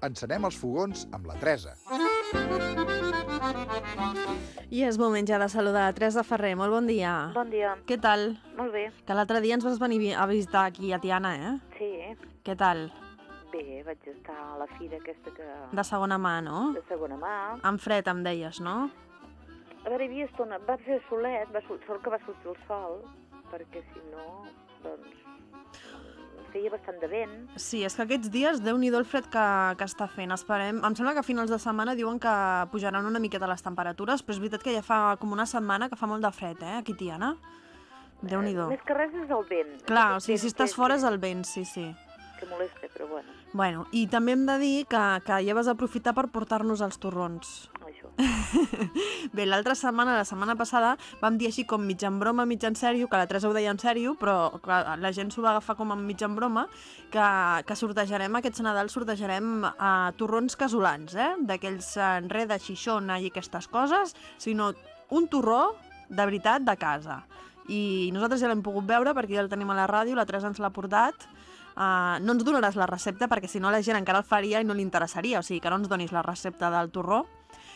Encenem els fogons amb la Teresa. I és moment ja de saludar Teresa Ferrer. Molt bon dia. Bon dia. Què tal? Molt bé. Que l'altre dia ens vas venir a visitar aquí a Tiana, eh? Sí. Què tal? Bé, vaig estar a la fira aquesta que... De segona mà, no? De segona mà. Amb fred, em deies, no? A veure, hi havia estona. Va fer solet, sort que va sortir el sol, perquè si no, doncs, feia bastant de vent. Sí, és que aquests dies, Déu-n'hi-do el fred que està fent. Esperem... Em sembla que a finals de setmana diuen que pujaran una miqueta les temperatures, però és veritat que ja fa com una setmana que fa molt de fred, aquí a Tiana. Déu-n'hi-do. Més que res és el vent. Clar, o sigui, si estàs fora és el vent, sí. Que molesta, però bueno. Bueno, i també hem de dir que ja vas aprofitar per portar-nos els torrons. Això. Bé, l'altra setmana, la setmana passada, vam dir així com mig en broma, mig en sèrio, que la Teresa ho deia en sèrio, però clar, la gent s'ho va agafar com en mig en broma, que sortejarem, aquests Nadal sortejarem torrons casolans, d'aquells enre de xixona i aquestes coses, sinó un torró de veritat de casa. I nosaltres ja l'hem pogut veure perquè ja el tenim a la ràdio, la Teresa ens l'ha portat. No ens donaràs la recepta perquè si no la gent encara el faria i no li interessaria, o sigui que no ens donis la recepta del torró.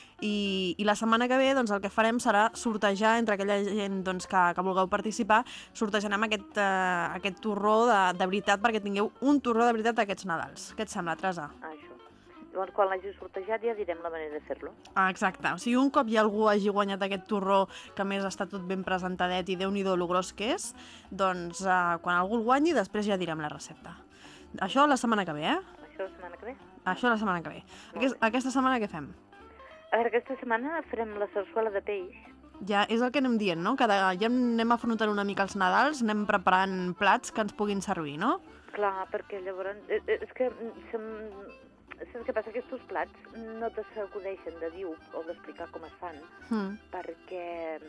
I la setmana que ve doncs, el que farem serà sortejar entre aquella gent doncs, que vulgueu participar, sortejarem aquest torró de veritat perquè tingueu un torró de veritat aquests Nadals. Què et sembla, Teresa? Això. Llavors, quan l'hagi sortejat ja direm la manera de fer-lo. Exacte. O sigui, un cop ja algú hagi guanyat aquest torró, que a més està tot ben presentadet i Déu-n'hi-do lo gros que és, doncs quan algú el guanyi, després ja direm la recepta. Això la setmana que ve, Això la setmana que ve? Això la setmana que ve. Aquesta setmana què fem? A veure, aquesta setmana farem la sarsuela de peix. Ja és el que anem dient, no? Ja anem afrontant una mica els Nadals, anem preparant plats que ens puguin servir, no? Clar, perquè llavors... És que... Saps què passa? Aquests plats no te s'acudeixen de dir o d'explicar com es fan, perquè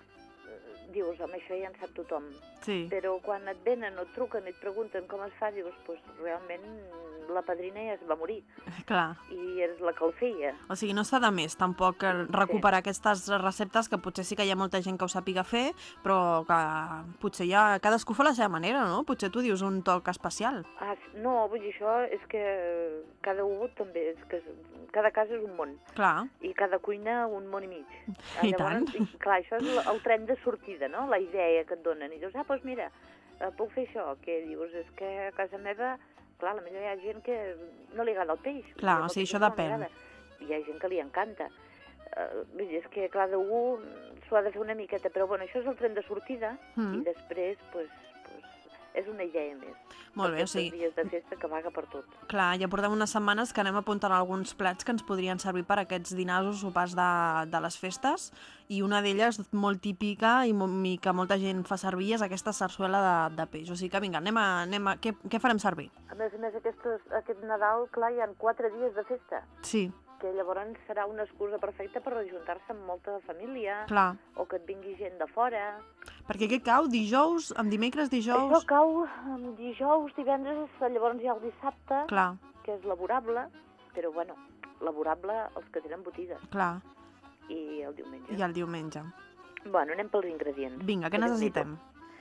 dius, home, això ja en sap tothom. Sí. Però quan et venen o et truquen i et pregunten com es fa, dius, doncs realment la padrina ja es va morir. Clar. I és la que el feia. O sigui, no està de més tampoc recuperar aquestes receptes que potser sí que hi ha molta gent que ho sàpiga fer, però que potser ja cadascú fa la seva manera, no? Potser tu dius un toc especial. No, vull dir, això és que cada un també, és que cada casa és un món. Clar. I cada cuina un món i mig. I tant. Clar, això és el tren de sortida, no? La idea que et donen. I dius, doncs mira, puc fer això. Què dius? És que a casa meva, clar, potser hi ha gent que no li agrada el peix. Clar, o sigui, això depèn. Hi ha gent que li encanta. Vull dir, és que cada un s'ho ha de fer una miqueta, però bueno, això és el tren de sortida i després, doncs, és una idea més. Molt bé, o sigui... dies de festa que vaga per tot. Clar, ja portem unes setmanes que anem apuntant alguns plats que ens podrien servir per aquests dinars o sopars de les festes, i una d'elles molt típica i que molta gent fa servir és aquesta sarsuela de peix. O sigui que vinga, anem a què farem servir? A més, aquest Nadal, clar, hi ha 4 dies de festa. Sí. Que llavors serà una excusa perfecta per ajuntar-se amb molta família. Clar. O que et vingui gent de fora. Perquè què cau? Dijous? Amb dimecres, dijous? Això cau dijous, divendres, llavors hi ha el dissabte. Clar. Que és laborable, però bueno, laborable els que tenen botigues. Clar. I el diumenge. I el diumenge. Bueno, anem pels ingredients. Vinga, què necessitem?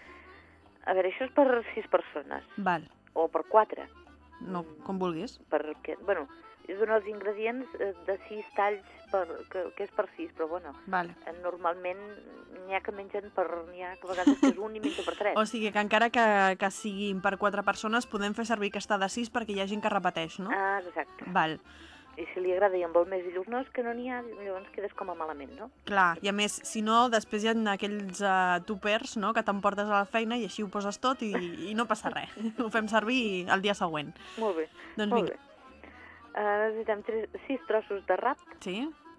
A veure, això és per 6 persones. Val. O per 4. No, com vulguis. Perquè, bueno, és donar els ingredients de 6 talls, que és per 6, però bueno, vale. Normalment n'hi ha que mengen n'hi ha que a vegades que és un i menja per 3. O sigui que encara que siguin per 4 persones podem fer servir aquesta de 6 perquè hi ha gent que repeteix, no? Exacte. Val. I si li agrada i en vol més, i dius, no, és que no n'hi ha, llavors quedes com a malament, no? Clar, i a més, si no, després hi ha aquells tupers, no?, que t'emportes a la feina i així ho poses tot i no passa res. Ho fem servir el dia següent. Molt bé. Doncs molt vinga. Bé. Necessitem 6 trossos de rap. Sí.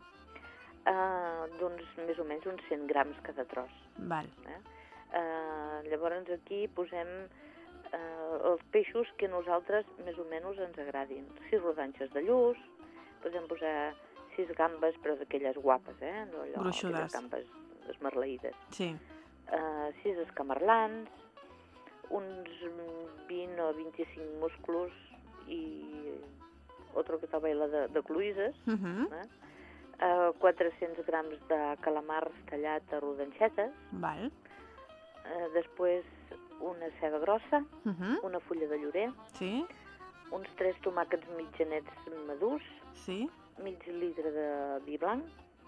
Doncs més o menys uns 100 grams cada tros. Val. Llavors aquí posem els peixos que a nosaltres més o menys ens agradin. 6 rodanxes de lluç, podem posar 6 gambes, però d'aquelles guapes, no allò, gruixudes. aquelles gambes esmarlaïdes. Sí. 6 escamarlans, uns 20 o 25 musclos i otro que baila de cloïses, 400 grams de calamars tallat a rodanxetes, Val. Després una ceba grossa, una fulla de llorer, Sí. uns 3 tomàquets mitjanets madurs, Sí? mig litre de vi blanc,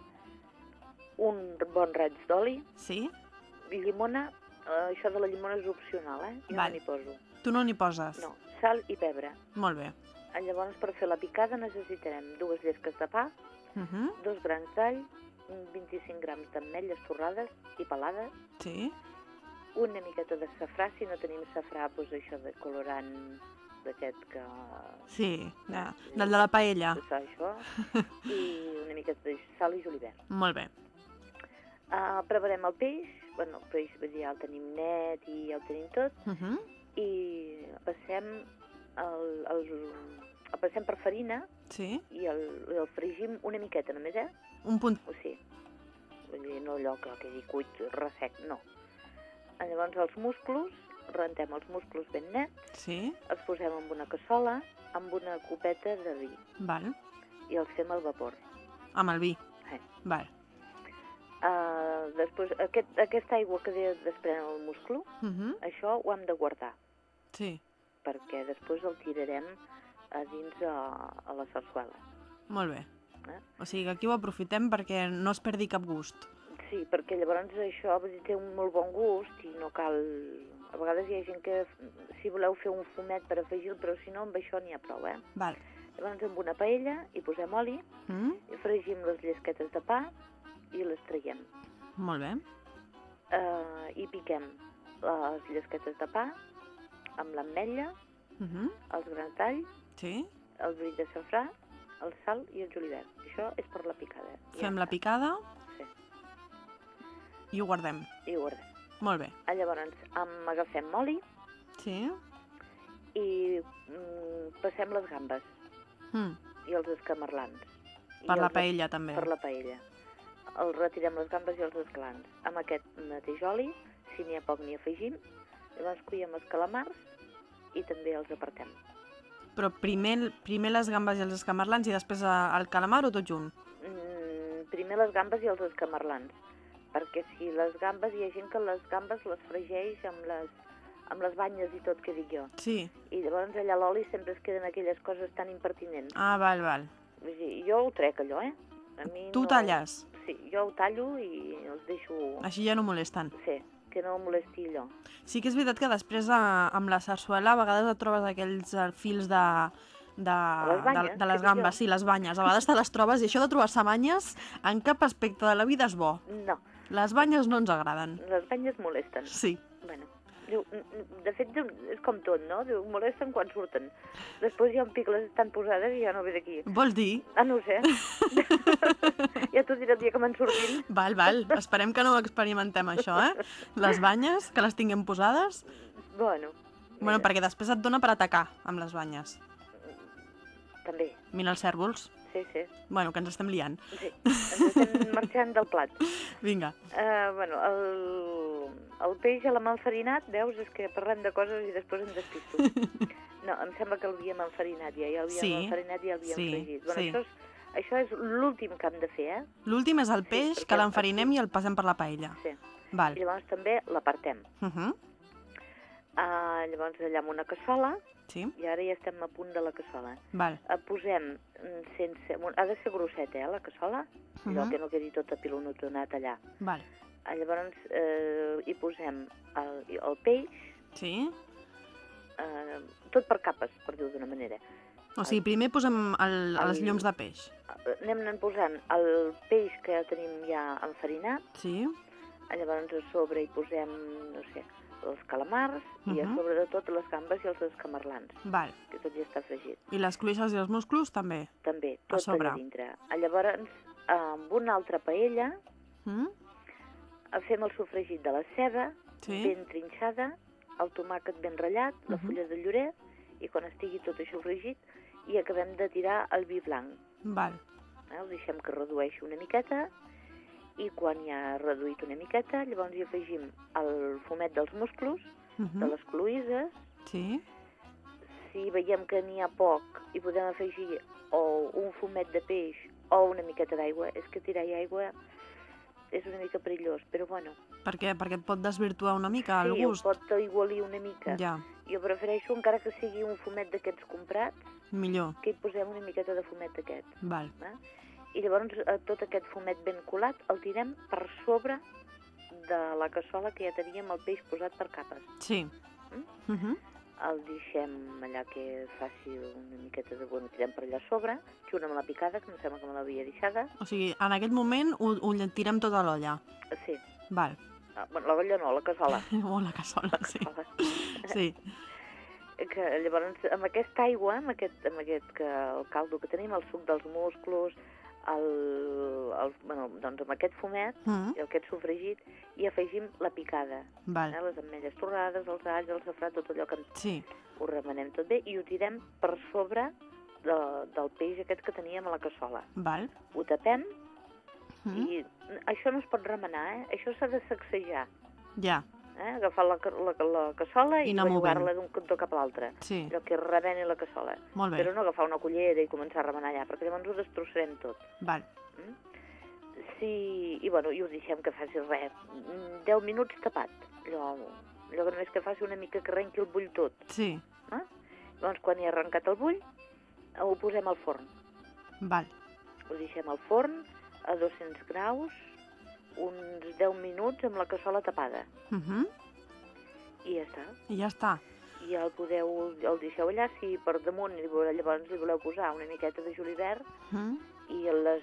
un bon raig d'oli, Sí? llimona, això de la llimona és opcional, Jo Val. no n'hi poso. Tu no n'hi poses? No, sal i pebre. Molt bé. Llavors, per fer la picada necessitarem 2 llesques de pa, 2 grans d'all, 25 grams d'ametlles torrades i pelades, Sí? una miqueta de safrà, si no tenim safrà, doncs això de colorant d'aquest que... Sí, del de la paella. Això, i una miqueta de sal i julivert. Molt bé. Preparem el peix, el peix ja el tenim net i ja ho tenim tot, i passem el passem per farina Sí? i el fregim una miqueta només, Un punt. O sigui, vull dir, no allò que quedi cuit ressec, no. Llavors els musclos, rentem els musclos ben nets, Sí? els posem en una cassola amb una copeta de vi Val. i els fem al vapor. Amb el vi. Val. Després, aquesta aigua que desprèn el musclo, això ho hem de guardar, Sí. perquè després el tirarem a dins a la sarsuela. Molt bé. O sigui que aquí ho aprofitem perquè no es perdi cap gust. Sí, perquè llavors això vull dir, té un molt bon gust i no cal... A vegades hi ha gent que, si voleu fer un fumet per afegir-lo, però si no, amb això n'hi ha prou, Val. Llavors amb una paella hi posem oli, i fregim les llesquetes de pa i les traiem. Molt bé. I piquem les llesquetes de pa amb l'ametlla, els grans d'all, Sí? el bri de safrà, el sal i el julivert. Això és per la picada. Fem la picada Sí. i ho guardem. I ho guardem. Molt bé. Llavors agafem oli Sí? i passem les gambes i els escamarlans. Per la paella, també. Per la paella. Retirem les gambes i els escalants. Amb aquest mateix oli, si n'hi ha poc n'hi afegim, llavors cuiem els calamars i també els apartem. Però primer les gambes i els escamarlans i després el calamar o tot junt? Primer les gambes i els escamarlans, perquè si les gambes, hi ha gent que les gambes les fregeix amb les banyes i tot, que dic jo. Sí. I llavors allà a l'oli sempre es queden aquelles coses tan impertinents. Val. Vull dir, jo ho trec, allò, A mi Tu ho talles? Sí, jo ho tallo i els deixo... Així ja no molesten. Sí, que no molesti allò. Sí que és veritat que després amb la sarsuela a vegades et trobes aquells fils de les gambes, sí, les banyes. A vegades te les trobes i això de trobar-se banyes en cap aspecte de la vida és bo. No. Les banyes no ens agraden. Les banyes molesten. Sí. Bueno, de fet, és com tot, no? Molesten quan surten. Després hi ha un pic, les estan posades i ja no ve d'aquí. Vols dir? No ho sé. Ja t'ho diré el dia que me'n surtin. Val. Esperem que no ho experimentem, això, Les banyes, que les tinguem posades. Bueno, perquè després et dona per atacar amb les banyes. També. Mira els cèrvols. Sí. Bueno, que ens estem liant. Sí, ens estem marxant del plat. Vinga. El peix a l'enfarinat, veus, és que parlem de coses i després em despisto. No, em sembla que l'havíem enfarinat ja l'havíem enfarinat i l'havíem fregit. Bueno, això és l'últim que hem de fer, L'últim és el peix, que l'enfarinem i el passem per la paella. Sí. Val. I llavors també l'apartem. Llavors allà amb una cassola, Sí. i ara ja estem a punt de la cassola. Val. Posem ha de ser grosseta, la cassola, allò que no quedi tot apilonotonat allà. Val. Llavors hi posem el peix, Sí. tot per capes, per dir-ho d'una manera. O sigui, primer posem els llums de peix. Anem posant el peix que tenim ja enfarinat, Sí. llavors a sobre hi posem, no sé, els calamars i a sobre de tot les gambes i els escamarlans, Val. que tot ja està fregit. I les cloïsses i els musclos també? També, A tot sobre. allà dintre. Llavors, amb una altra paella, fem el sofregit de la ceba, ben trinxada, el tomàquet ben ratllat, la fulla de llorer, i quan estigui tot això fregit, i acabem de tirar el vi blanc. Val. El deixem que redueixi una miqueta, i quan ja ha reduït una miqueta, llavors hi afegim el fumet dels musclos, de les cloïsses. Sí. Si veiem que n'hi ha poc, hi podem afegir o un fumet de peix o una miqueta d'aigua. És que tirar aigua és una mica perillós, però bueno. Per què? Perquè et pot desvirtuar una mica el gust? Sí, pot aigualir una mica. Ja. Jo prefereixo, encara que sigui un fumet d'aquests comprats, Millor. que hi posem una miqueta de fumet d'aquest. Val. I llavors tot aquest fumet ben colat el tirem per sobre de la cassola que ja teníem el peix posat per capes. Sí. El deixem allà que faci una miqueta de... Bueno, tirem per allà a sobre, junt amb la picada, que em sembla que me l'havia deixada. O sigui, en aquest moment ho tirem tot a l'olla. Sí. Val. Bueno, l'olla no, la cassola. O la cassola, sí. Sí. Que llavors, amb aquesta aigua, amb aquest que el caldo que tenim, el suc dels musclos, doncs amb aquest fumet, i aquest sofregit, hi afegim la picada. Val. Les ametlles torrades, els alls, el safrà, tot allò que Sí. ho remenem tot bé i ho tirem per sobre del peix aquest que teníem a la cassola. Val. Ho tapem i això no es pot remenar, Això s'ha de sacsejar. Ja. Agafar la cassola I i anar bellugar-la d'un cantó cap a l'altre. Sí. Allò que remeni la cassola. Molt bé. Però no agafar una cullera i començar a remenar allà, perquè llavors ho destrossarem tot. Val. Sí, i bueno, i ho deixem que faci res. 10 minuts tapat. Allò que només que faci una mica que arrenqui el bull tot. Sí. Llavors, quan hi ha arrencat el bull, ho posem al forn. Val. Ho deixem al forn a 200 graus, uns 10 minuts amb la cassola tapada. I ja està. I ja està. I el deixeu allà, si per damunt llavors li voleu posar una miqueta de julivert i les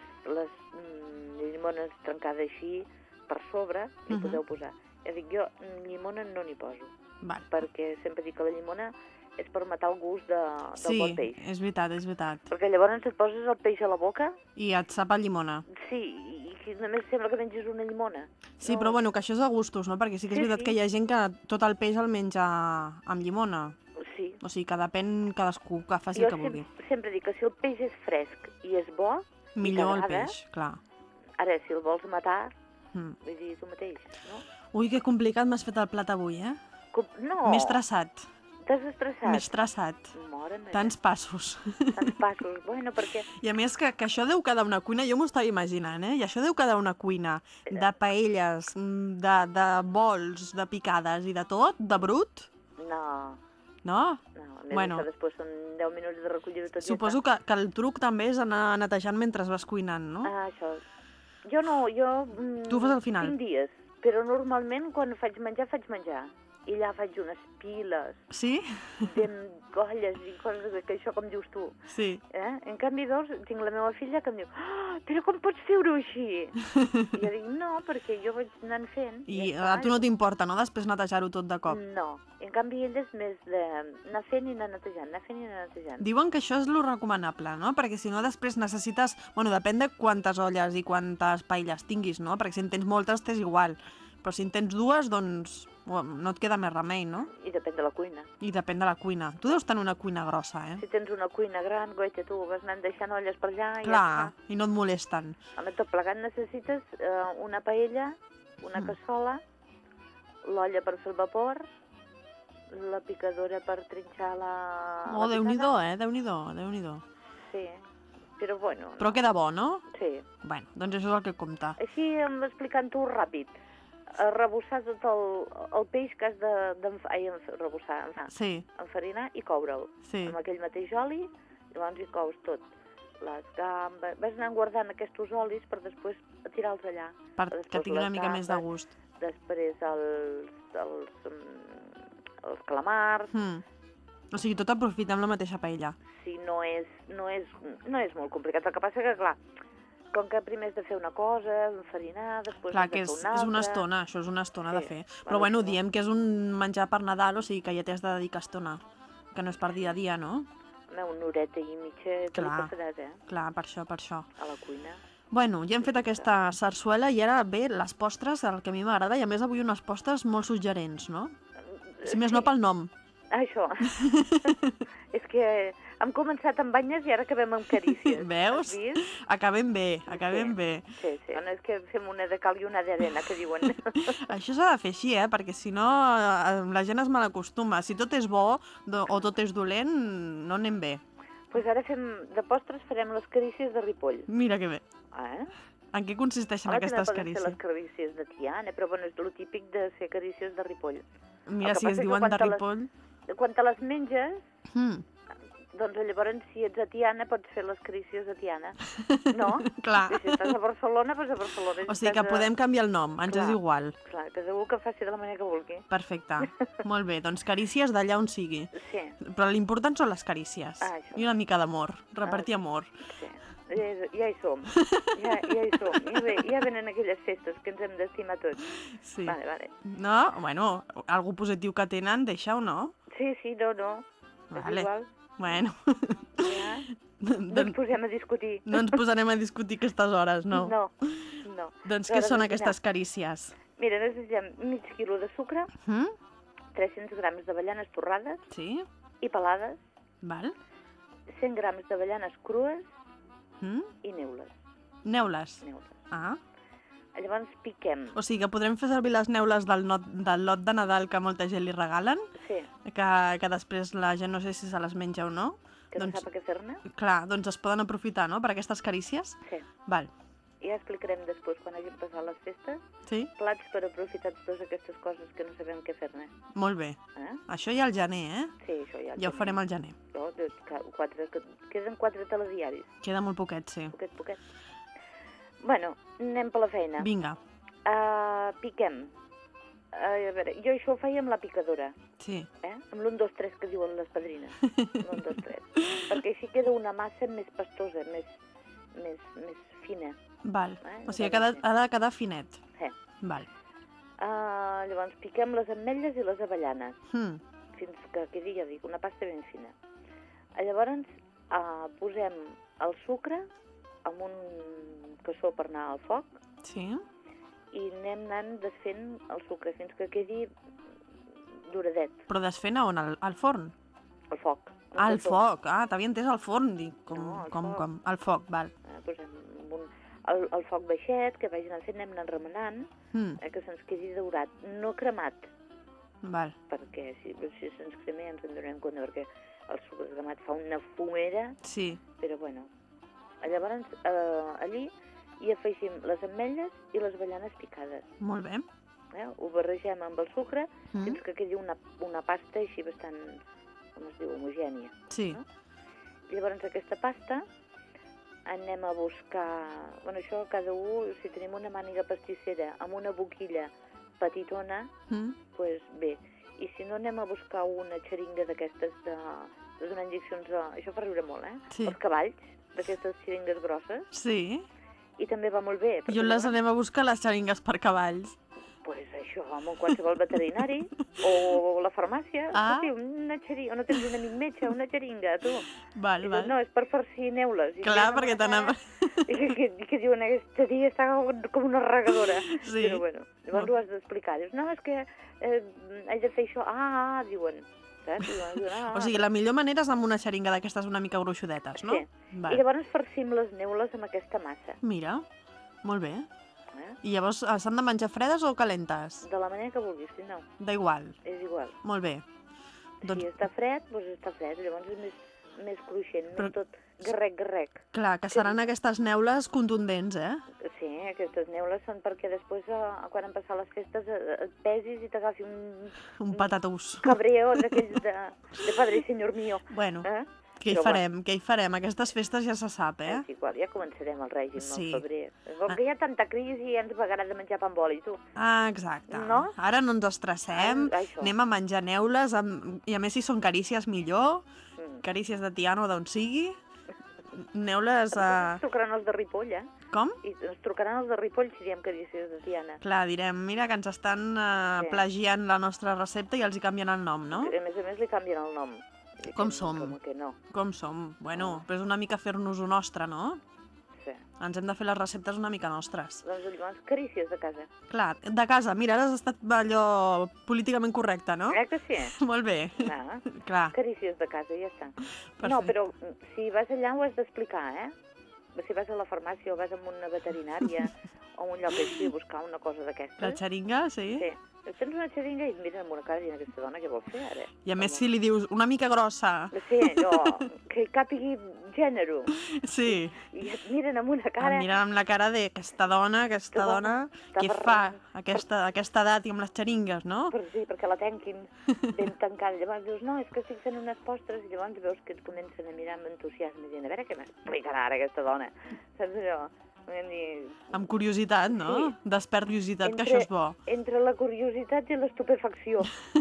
llimones trencades així per sobre hi podeu posar. Ja dic, jo llimona no n'hi poso, perquè sempre dic que la llimona és per matar el gust del bon peix. Sí, és veritat, és veritat. Perquè llavors et poses el peix a la boca... I et sap a llimona. Sí, i només sembla que mengis una llimona. Sí, però bueno, que això és de gustos, no? Perquè sí que és veritat que hi ha gent que tot el peix el menja amb llimona. Sí. O sigui, que depèn cadascú que faci el que vulgui. Jo sempre dic que si el peix és fresc i és bo... Millor el peix, clar. Ara, si el vols matar, vull dir, tu mateix, no? Ui, que complicat m'has fet el plat avui, No! M'he estressat. T'has estressat? M'he estressat. Mare meva. Tants passos. Tants passos. Bueno, perquè... I a més que això deu quedar una cuina, jo m'ho estava imaginant, I això deu quedar una cuina de paelles, de bols, de picades i de tot, de brut. No. No? No, a més Bueno. que després són 10 minuts de recollir-ho tot. Suposo que el truc també és anar netejant mentre vas cuinant, no? Això. Jo no, Tu ho fas al final? 5 dies, però normalment quan faig menjar. I allà faig unes piles Sí? d'engolles i coses que això com dius tu. Sí. En canvi, tinc la meva filla que em diu però com pots fer-ho així? I jo dic, no, perquè jo vaig anant fent. I a tu no t'importa, no?, després netejar-ho tot de cop. No. En canvi, ell és més d'anar fent i anar netejant, Diuen que això és lo recomanable, no? Perquè si no després necessites... Bueno, depèn de quantes olles i quantes paelles tinguis, no? Perquè si en tens moltes t'és igual. Però si en tens dues, doncs no et queda més remei, no? I depèn de la cuina. I depèn de la cuina. Tu deus tenir una cuina grossa, Si tens una cuina gran, goita, tu vas anant deixant olles per allà i Clar, i no et molesten. Amb tot plegat necessites una paella, una cassola, l'olla per fer el vapor, la picadora per trinxar la Déu-n'hi-do, Déu-n'hi-do. Sí, però bueno... Però queda bo, no? Sí. Bueno, doncs això és el que compta. Així, explicant-ho ràpid, arrebossar tot el peix que has enfarinar i coure'l. Sí. Amb aquell mateix oli, llavors hi cous tot. Les gambes... Vas anar guardant aquests olis per després tirar-los allà. Perquè tingui una mica més de gust. Després els calamars... O sigui, tot aprofitem la mateixa paella. Sí, no és molt complicat. El que passa que, clar, com que primer has de fer una cosa, enfarinar, després clar, has de fer una altra... Clar, que és una estona, això és una estona de fer. Però bueno, diem que és un menjar per Nadal, o sigui que ja t'has de dedicar estona, que no és per dia a dia, no? Una horeta i mitja te li passaràs, Clar, per això. A la cuina. Bueno, ja hem fet aquesta sarsuela i ara ve les postres, el que a mi m'agrada, i a més avui unes postres molt suggerents, no? Si més no pel nom. Això. És que hem començat amb banyes i ara acabem amb carícies. Veus? Acabem bé. Sí. És que fem una de cal i una d'arena, que diuen. Això s'ha de fer així, perquè si no la gent es malacostuma. Si tot és bo o tot és dolent, no anem bé. Doncs ara de postres farem les carícies de Ripoll. Mira que bé. En què consisteixen aquestes carícies? També poden ser les carícies de Tiana, però bueno, és el típic de ser carícies de Ripoll. Mira, si es diuen de Ripoll... quan te les menges, Mm. doncs llavors, si ets a Tiana, pots fer les carícies a Tiana. No? Clar. I si estàs a Barcelona, doncs a Barcelona. O sigui que podem canviar el nom, ens és Clar. igual. Clar, cadascú que faci de la manera que vulgui. Perfecte. Molt bé, doncs carícies d'allà on sigui. Sí, Però l'important són les carícies. Ah, això. I una mica d'amor, repartir amor. sí. Ja hi som. Ja hi som. Ja venen aquelles festes que ens hem d'estimar tots. Sí. Vale. No? Bueno, algú positiu que tenen, deixa o no? Sí, no. Vale. És igual. Bueno. Ja. No ens posem a discutir. No ens posarem a discutir aquestes hores, no? No. Doncs què són aquestes carícies? Mira, necessitem mig quilo de sucre, Mm? 300 grams d'avellanes torrades Sí? i pelades, Val? 100 grams d'avellanes crues Mm? i neules. Neules. Ah. Llavors piquem. O sigui que podrem fer servir les neules del lot de Nadal que molta gent li regalen, Sí, que després la gent no sé si se les menja o no. que no sap què fer-ne. Clar, doncs es poden aprofitar, no?, per aquestes carícies. Sí. Val. Ja explicarem després, quan hagin passat les festes, Sí? plats per aprofitar totes aquestes coses que no sabem què fer-ne. Molt bé. Això ja al gener, eh? Sí, això ja. Ja ho farem al gener. Queden 4 telediaris, Queda molt poquet, sí. poquet. Bueno, anem per la feina. Vinga. Piquem. A veure, jo això ho feia amb la picadora, Sí. amb l'1, 2, 3 que diuen les padrines. L'1, 2, 3. Perquè així queda una massa més pastosa, més fina. Val. Eh? O sigui que ha de quedar finet. Sí. Val. Llavors piquem les ametlles i les avellanes, Mm. fins que quedi, ja dic, una pasta ben fina. Llavors posem el sucre amb un cassó per anar al foc Sí. i anem anant desfent el sucre fins que quedi duradet, Però desfent a on? Al forn? al foc. Al foc. Ah, t'havia entès al forn. Dic, No, al com? foc. Al foc, val. Posem el foc baixet, que vagin fent, anem anant remenant, Mm. que se'ns quedi daurat, no cremat, Val. perquè si se'ns crema ja ens en donem compte, perquè el sucre cremat fa una fumera, Sí. però bueno. Llavors, allí hi afegim les ametlles i les avellanes picades. Molt bé. Ho barregem amb el sucre Mm. fins que quedi una pasta així bastant, com es diu, homogènia. Sí. No? Llavors aquesta pasta anem a buscar... Bueno, això cada un, si tenim una màniga pastissera amb una boquilla petitona, Mm. doncs bé. I si no, anem a buscar una xeringa d'aquestes de donar injeccions això fa riure molt, Sí. Els cavalls, d'aquestes xeringues grosses, Sí. i també va molt bé. I on les anem a buscar, les xeringues per cavalls? Pues això, amb qualsevol veterinari o la farmàcia. Ah. Hosti, una xeringa, no tens un amic metge, una xeringa, tu. Val, I val. dius, no, és per farcir neules. I Clar, veus perquè una t'anava... cara I que diuen, aquesta tia està com una regadora. Sí. Però bueno, llavors ho has d'explicar. Dius, no, és que haig de fer això. Diuen, saps? Diuen, O sigui, la millor manera és amb una xeringa d'aquestes una mica gruixudetes, no? Sí. Val. I llavors farcim les neules amb aquesta massa. Mira, molt bé. Eh? I llavors s'han de menjar fredes o calentes? De la manera que vulguis, si no, D'igual. és igual. Molt bé. Doncs, Si està fred, doncs està fred. Llavors és més cruixent, Però- més tot garrec. clar, que seran aquestes neules contundents, eh? Sí, aquestes neules són perquè després, quan han passat les festes, et pesis i t'agafi un patatús. cabreo d'aquells de padre i senyor mío. Bueno, Eh? què hi Però farem? Què hi farem? Aquestes festes ja se sap, eh? És igual, ja començarem el règim Sí. al febrer. Com que hi ha tanta crisi ja ens pagarà de menjar pa amb oli, tu. Ah, exacte. No? Ara no ens estressem, Això. anem a menjar neules, i a més si són carícies millor, Mm. carícies de Tiana o d'on sigui. Neules a... Ens trucaran els de Ripoll, Com? I ens trucaran els de Ripoll si diem carícies de Tiana. Clar, direm, mira que ens estan Sí. plagiant la nostra recepta i els hi canvien el nom, no? A més li canvien el nom. Com som? Com que no. Com som? Bueno, però és una mica fer-nos-ho nostre, no? Sí. Ens hem de fer les receptes una mica nostres. Doncs llavors, carícies de casa. Clar, de casa, mira, ara has estat allò políticament correcte, no? Que sí? Molt bé, Ah, clar. carícies de casa, ja està. Perfecte. No, però si vas allà ho has d'explicar, Si vas a la farmàcia o vas a una veterinària o un lloc així a buscar una cosa La d'aquestes. xeringa, sí? Sí. Tens una xeringa i miren amb una cara dient aquesta dona què vol fer ara. I a més si li dius una mica grossa, Sí, allò, que hi càpigui gènere. Sí. I et miren amb una cara... Em miren amb la cara de aquesta dona, què fa a aquesta edat i amb les xeringues, no? Sí, perquè la tanquin ben tancada. Llavors dius, no, és que estic fent unes postres, i llavors veus que et comencen a mirar amb entusiasme, dient, a veure què m'explicarà ara aquesta dona. Saps allò? Amb curiositat, no? Sí. Despert curiositat, que això és bo. Entre la curiositat i l'estupefacció.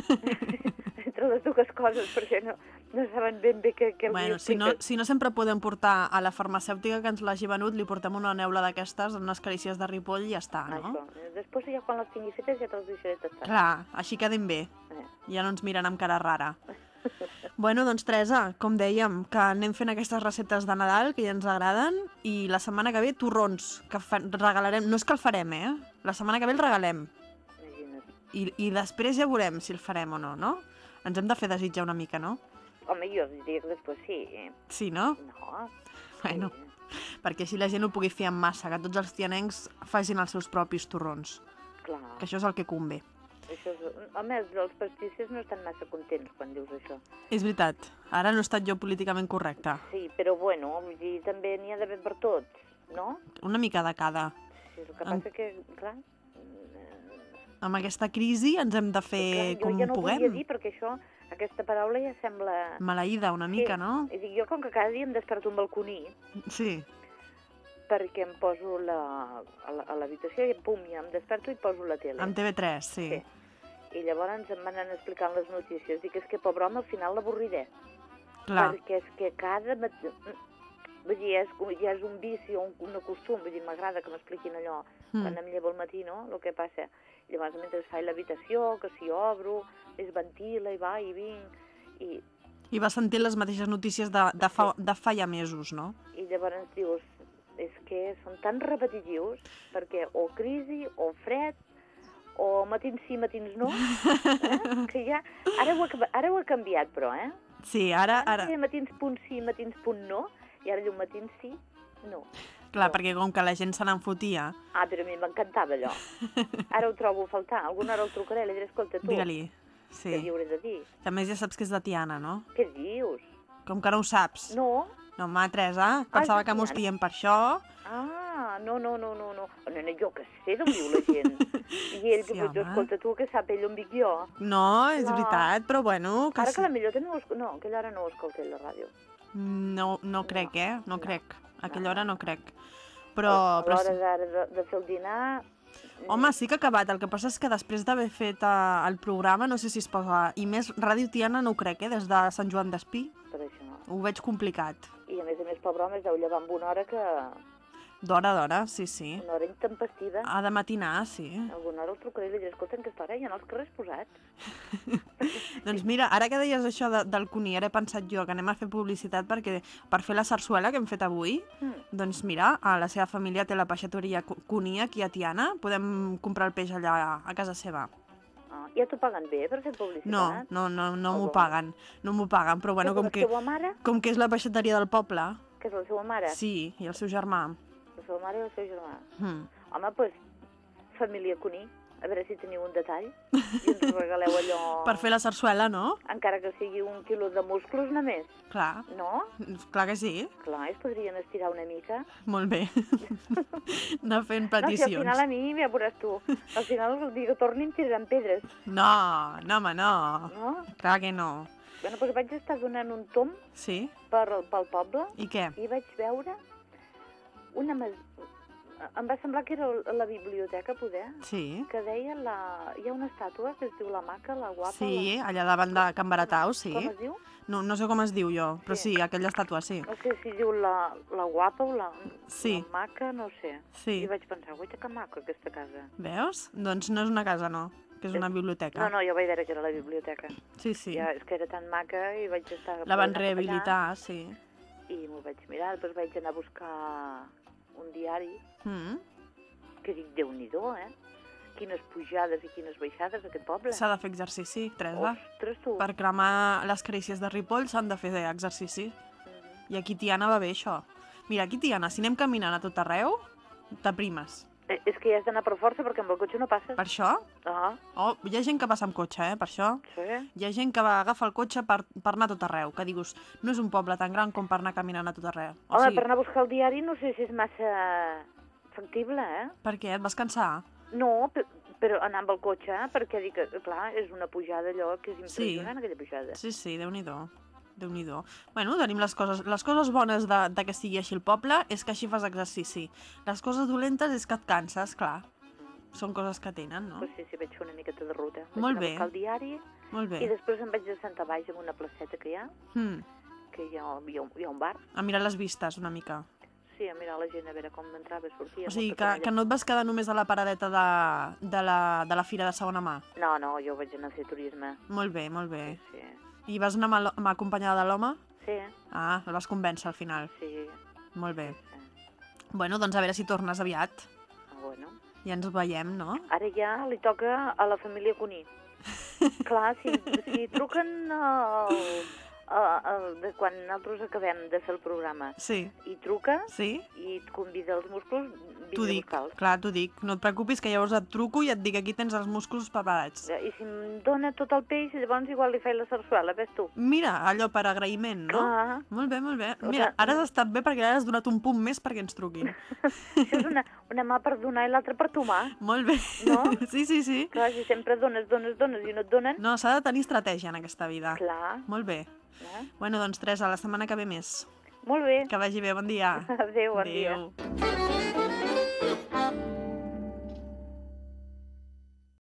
Entre les dues coses, perquè no saben ben bé què els expliques. Si no sempre podem portar a la farmacèutica que ens l'hagi venut, li portem una neula d'aquestes, unes carícies de Ripoll i ja està, no? Això. Després, ja quan les tingui fetes, ja te'ls deixaré tastar. Clar, així quedem bé. Ja no ens miren amb cara rara. Bueno, doncs, Teresa, com dèiem, que anem fent aquestes receptes de Nadal que ja ens agraden i la setmana que ve torrons, que regalarem. No és que el farem, La setmana que ve el regalem. Imagina't. I després ja veurem si el farem o no, no? Ens hem de fer desitjar una mica, no? Home, jo diria que després sí. Sí, no? No. Bueno, perquè així la gent ho pugui fer en massa, que tots els tianencs facin els seus propis torrons. Clar. Que això és el que convé. Home, els pastisses no estan massa contents quan dius això. És veritat. Ara no he estat jo políticament correcta. Sí, però bueno, vull dir, també n'hi ha d'haver per tots, no? Una mica de cada. Sí, el que passa que, clar... Amb aquesta crisi ens hem de fer com jo no puguem. volia dir, perquè aquesta paraula ja sembla... Maleïda una mica, no? I dic, jo com que cada dia em desperto un balconí, Sí. perquè em poso a l'habitació i pum, ja em desperto i poso la tele. Amb TV3, sí. I llavors em van anar explicant les notícies. Dic, és que, pobre home, al final l'avorriré. Clar. Perquè és que cada matí... Vull dir, ja és un vici o un costum. Vull dir, m'agrada que m'expliquin allò quan em llevo al matí, no? El que passa. Llavors, mentre faig l'habitació, que si obro, es ventila i va i vinc. I vas sentir les mateixes notícies de fa ja mesos, no? I llavors dius, és que són tan repetitius, perquè o crisi, o fred, o matins sí, matins no, que ja... Ara ho ha canviat, però, Sí, ara... Matins punt sí, matins punt no, i ara diu matins sí, no. Clar, perquè com que la gent se n'enfotia... Ah, però a mi m'encantava allò. Ara ho trobo a faltar. Alguna hora el trucaré, li diré, escolta, tu, Digue-li, sí. què li hauré de dir? A més ja saps que és de Tiana, no? Què dius? Com que no ho saps. No. No, home, Teresa, pensava que m'ho estiguem per això. Ah, no. Nena, jo què sé d'on viu la gent. I ell, Sí, que home. escolta, tu que sap ell on vic jo. No, és veritat, però bueno... Que Ara que la millor també no, aquella hora no ho escolta ell, la ràdio. No crec, No crec. A aquella hora no crec. A Però l'hora d'ara de fer el dinar... Home, sí que ha acabat. El que passa és que després d'haver fet el programa, no sé si es posa... I més, Ràdio Tiana no ho crec, des de Sant Joan d'Espí. Per això no. Ho veig complicat. I a més, pobre home, es deu llevar amb una hora que... D'hora, sí. Una hora intempestiva. Ha de matinar, sí. Alguna hora el trucaré i li diré, escolta, en aquesta hora hi ha els carrers posats. Doncs mira, ara que deies això del Cuní, ara he pensat jo que anem a fer publicitat perquè per fer la sarsuela que hem fet avui, doncs mira, la seva família té la peixateria Cuní aquí a Tiana, podem comprar el peix allà a casa seva. Ah, ja t'ho paguen bé per fer publicitat? No m'ho paguen. No m'ho paguen, però bueno, La seva mare? com que és la peixateria del poble... Que és la seva mare? Sí, i el seu germà. La seva mare i el seu germà. Home, doncs, família Cuní, a veure si teniu un detall i ens regaleu allò... Per fer la sarsuela, no? Encara que sigui 1 quilo de musclos només, Clar, no? clar que sí. Clar, es podrien estirar una mica. Molt bé. Anar fent No, si al peticions. final a mi, ja veuràs tu, al final el dia que torni em tiraran pedres, No, home, no. no? Clar que no. Bueno, doncs vaig estar donant un tomb Sí? pel poble I què? i vaig veure una... Em va semblar que era a la biblioteca, poder, Sí. que deia hi ha una estàtua que es diu la maca, la guapa... Sí, allà davant de Can Baratau, sí. Com es diu? No sé com es diu jo, però sí, aquella estàtua, sí. No sé si diu la guapa o la Sí. maca, no sé. Sí. I vaig pensar, guaita, que maca aquesta casa. Veus? Doncs no és una casa, no, que és una biblioteca. No, jo vaig veure que era la biblioteca. Sí, sí. Ja, és que era tan maca i vaig estar... La van per anar cap allà rehabilitar, sí. I m'ho vaig mirar, després vaig anar a buscar un diari, que dic, Déu-n'hi-do, Quines pujades i quines baixades aquest poble. S'ha de fer exercici, Teresa. Ostres, tu. Per cremar les carícies de Ripoll s'han de fer exercici. I aquí Tiana va bé això. Mira, aquí Tiana, si anem caminant a tot arreu, t'aprimes. És que hi has d'anar per força perquè amb el cotxe no passes. Per això? Ah, Oh, hi ha gent que passa amb cotxe, per això. sí. Hi ha gent que va agafar el cotxe per anar a tot arreu, que dius, no és un poble tan gran com per anar caminant a tot arreu. Home, per anar a buscar el diari no sé si és massa factible, Per què? Et vas cansar? No, però anar amb el cotxe, perquè dic que, clar, és una pujada allò que és impressionant, aquella pujada. Sí, Déu-n'hi-do. Déu-n'hi-do. Bueno, tenim les coses bones de que sigui així el poble és que així fas exercici. Les coses dolentes és que et canses, clar. Són coses que tenen, no? Pues sí, vaig fer una miqueta de ruta. Molt Vaig bé. anar a buscar el diari Molt bé. i després em vaig de sentar baix en una placeta que hi ha, Mm. que hi ha un bar. A mirar les vistes una mica. Sí, a mirar la gent, a veure com entrava i sortia. O sigui, molta que no et vas quedar només a la paradeta de la fira de segona mà. No, jo vaig anar a fer turisme. Molt bé, molt bé. Sí, I vas anar amb acompanyada de l'home? sí, Ah, el vas convèncer al final. sí. Molt bé. sí. Bueno, doncs a veure si tornes aviat. Bueno. Ja ens veiem, no? Ara ja li toca a la família Cuní. Clar, si truquen de quan nosaltres acabem de fer el programa Sí. i truca Sí? i et convida els músculs, T'ho vine a dic, buscar-los. clar, t'ho dic. No et preocupis, que llavors et truco i et dic aquí tens els músculs preparats. I si em dona tot el peix, llavors igual li faig la sarsuela, ves tu? Mira, allò per agraïment, no? Clar. Molt bé, molt bé. O Mira, sigui- ara has estat bé perquè ara has donat un punt més perquè ens truquin. Això és una mà per donar i l'altra per tomar. Molt bé. No? Sí. Clar, si sempre dones i no et donen, No, s'ha de tenir estratègia en aquesta vida. clar. Molt bé. Eh? Bueno, doncs Teresa, la setmana que ve més. Molt bé. Que vagi bé, bon dia. Adéu, bon dia. Adéu.